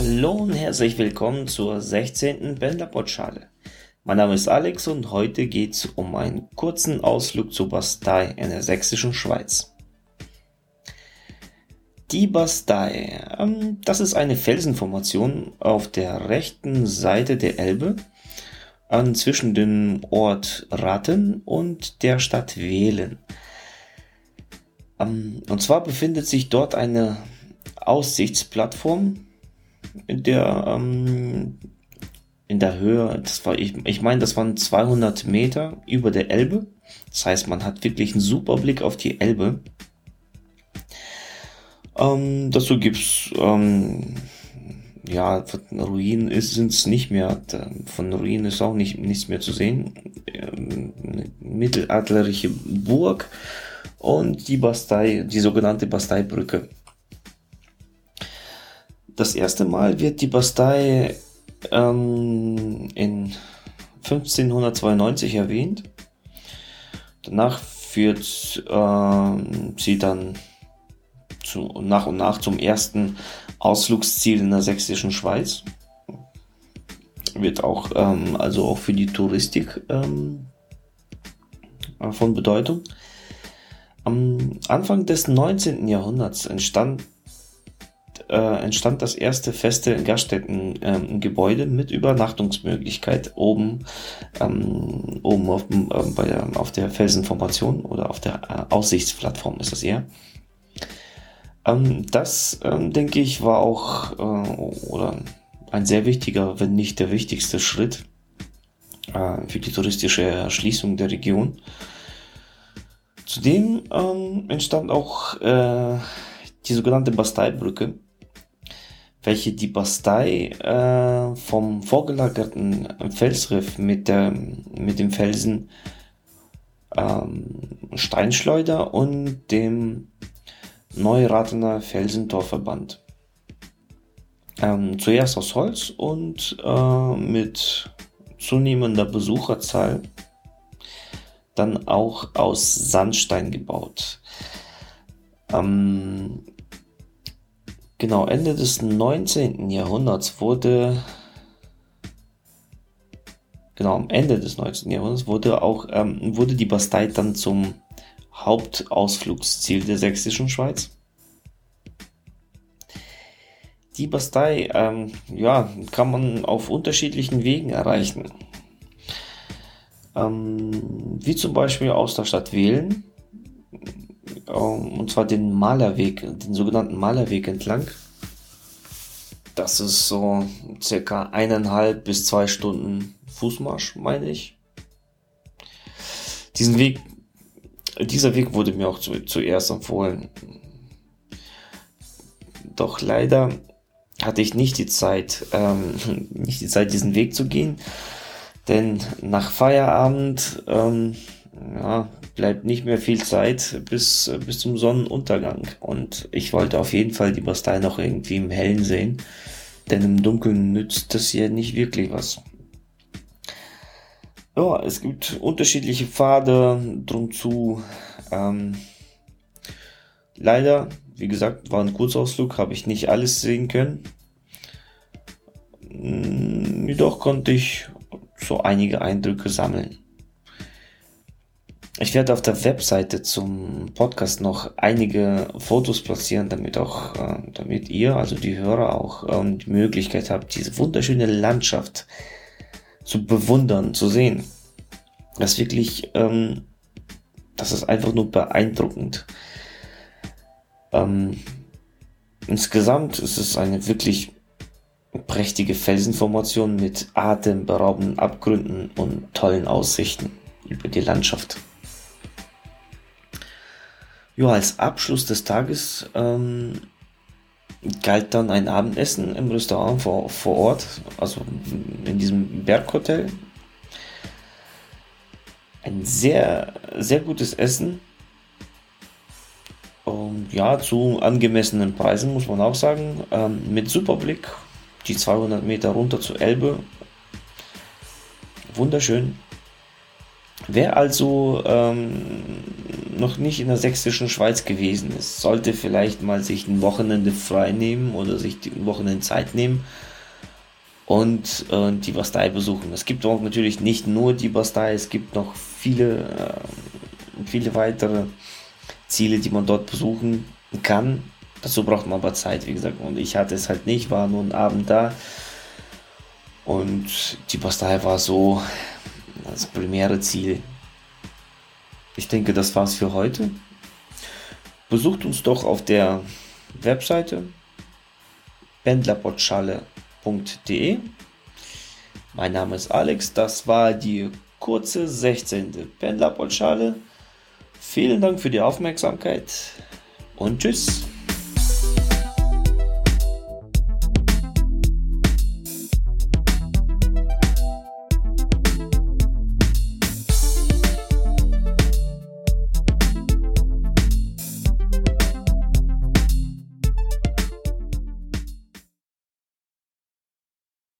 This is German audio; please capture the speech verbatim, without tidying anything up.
Hallo und herzlich willkommen zur sechzehnten Pendlerpauschale. Mein Name ist Alex und heute geht es um einen kurzen Ausflug zur Bastei in der sächsischen Schweiz. Die Bastei, ähm, das ist eine Felsenformation auf der rechten Seite der Elbe äh, zwischen dem Ort Rathen und der Stadt Wehlen. Ähm, und zwar befindet sich dort eine Aussichtsplattform, in der ähm, in der Höhe, das war ich, ich meine, das waren zweihundert Meter über der Elbe. Das heißt, man hat wirklich einen super Blick auf die Elbe. Ähm, dazu gibt's ähm, ja, von Ruinen ist es nicht mehr. Von Ruinen ist auch nicht nichts mehr zu sehen. Ähm, eine mittelalterliche Burg und die Bastei, die sogenannte Basteibrücke. Das erste Mal wird die Bastei ähm, in fünfzehnhundertzweiundneunzig erwähnt. Danach führt äh, sie dann zu, nach und nach zum ersten Ausflugsziel in der sächsischen Schweiz. Wird auch ähm, also auch für die Touristik ähm, von Bedeutung. Am Anfang des neunzehnten Jahrhunderts entstand Äh, entstand das erste feste Gaststätten-Gebäude ähm, mit Übernachtungsmöglichkeit oben, ähm, oben auf, ähm, bei der, auf der Felsenformation oder auf der äh, Aussichtsplattform ist das eher. Ähm, das, ähm, denke ich, war auch äh, oder ein sehr wichtiger, wenn nicht der wichtigste Schritt äh, für die touristische Erschließung der Region. Zudem ähm, entstand auch äh, die sogenannte Basteibrücke, welche die Bastei äh, vom vorgelagerten Felsriff mit, der, mit dem Felsen ähm, Steinschleuder und dem Neurathener Felsentor verband. Ähm, zuerst aus Holz und äh, mit zunehmender Besucherzahl dann auch aus Sandstein gebaut. Ähm, Genau, Ende des neunzehnten Jahrhunderts wurde, genau, am Ende des neunzehnten Jahrhunderts wurde auch, ähm, wurde die Bastei dann zum Hauptausflugsziel der sächsischen Schweiz. Die Bastei, ähm, ja, kann man auf unterschiedlichen Wegen erreichen. Ähm, wie zum Beispiel aus der Stadt Wehlen. Und zwar den Malerweg, den sogenannten Malerweg entlang. Das ist so circa eineinhalb bis zwei Stunden Fußmarsch, meine ich. Diesen Weg, dieser Weg wurde mir auch zu, zuerst empfohlen. Doch leider hatte ich nicht die Zeit, ähm, nicht die Zeit, diesen Weg zu gehen, denn nach Feierabend, ähm, ja, bleibt nicht mehr viel Zeit bis, bis zum Sonnenuntergang. Und ich wollte auf jeden Fall die Bastei noch irgendwie im Hellen sehen, denn im Dunkeln nützt das hier nicht wirklich was. Ja, es gibt unterschiedliche Pfade drum zu. Ähm, leider, wie gesagt, war ein Kurzausflug, habe ich nicht alles sehen können. Jedoch konnte ich so einige Eindrücke sammeln. Ich werde auf der Webseite zum Podcast noch einige Fotos platzieren, damit auch, äh, damit ihr, also die Hörer, auch ähm, die Möglichkeit habt, diese wunderschöne Landschaft zu bewundern, zu sehen. Das ist wirklich, ähm, das ist einfach nur beeindruckend. Ähm, insgesamt ist es eine wirklich prächtige Felsenformation mit atemberaubenden Abgründen und tollen Aussichten über die Landschaft. Ja, als Abschluss des Tages ähm, galt dann ein Abendessen im Restaurant vor, vor Ort, also in diesem Berghotel. Ein sehr, sehr gutes Essen. Und ja, zu angemessenen Preisen, muss man auch sagen. Ähm, mit super Blick, die zweihundert Meter runter zur Elbe. Wunderschön. Wer also ähm, noch nicht in der sächsischen Schweiz gewesen ist, sollte vielleicht mal sich ein Wochenende frei nehmen oder sich ein Wochenende Zeit nehmen und äh, die Bastei besuchen. Es gibt auch natürlich nicht nur die Bastei, es gibt noch viele, äh, viele weitere Ziele, die man dort besuchen kann. Dazu braucht man aber Zeit, wie gesagt. Und ich hatte es halt nicht, war nur einen Abend da. Und die Bastei war so das primäre Ziel. Ich denke, das war's für heute. Besucht uns doch auf der Webseite pendlerportschale punkt de. Mein Name ist Alex, das war die kurze sechzehnte Pendlerportschale. Vielen Dank für die Aufmerksamkeit und tschüss.